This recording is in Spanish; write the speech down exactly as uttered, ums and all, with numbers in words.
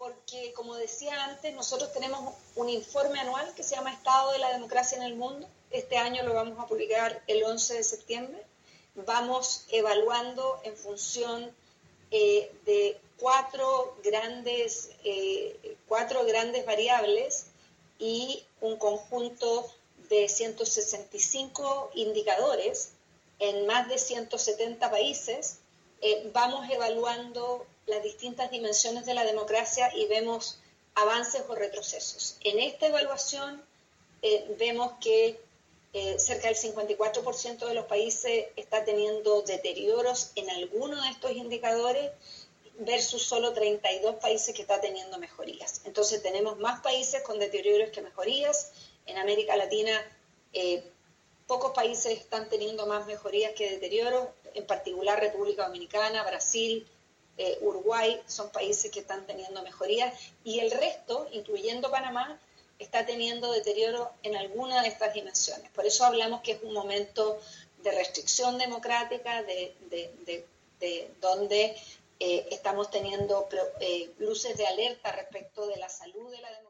porque, como decía antes, nosotros tenemos un informe anual que se llama Estado de la Democracia en el Mundo. Este año lo vamos a publicar el once de septiembre. Vamos evaluando en función eh, de cuatro grandes, eh, cuatro grandes variables y un conjunto de ciento sesenta y cinco indicadores en más de ciento setenta países. Eh, vamos evaluando las distintas dimensiones de la democracia y vemos avances o retrocesos. En esta evaluación eh, vemos que eh, cerca del cincuenta y cuatro por ciento de los países está teniendo deterioros en alguno de estos indicadores versus solo treinta y dos países que está teniendo mejorías. Entonces tenemos más países con deterioros que mejorías. En América Latina eh, pocos países están teniendo más mejorías que deterioros, en particular República Dominicana, Brasil, eh, Uruguay, son países que están teniendo mejorías, y el resto, incluyendo Panamá, está teniendo deterioro en alguna de estas dimensiones. Por eso hablamos que es un momento de restricción democrática, de, de, de, de donde eh, estamos teniendo eh, luces de alerta respecto de la salud de la democracia.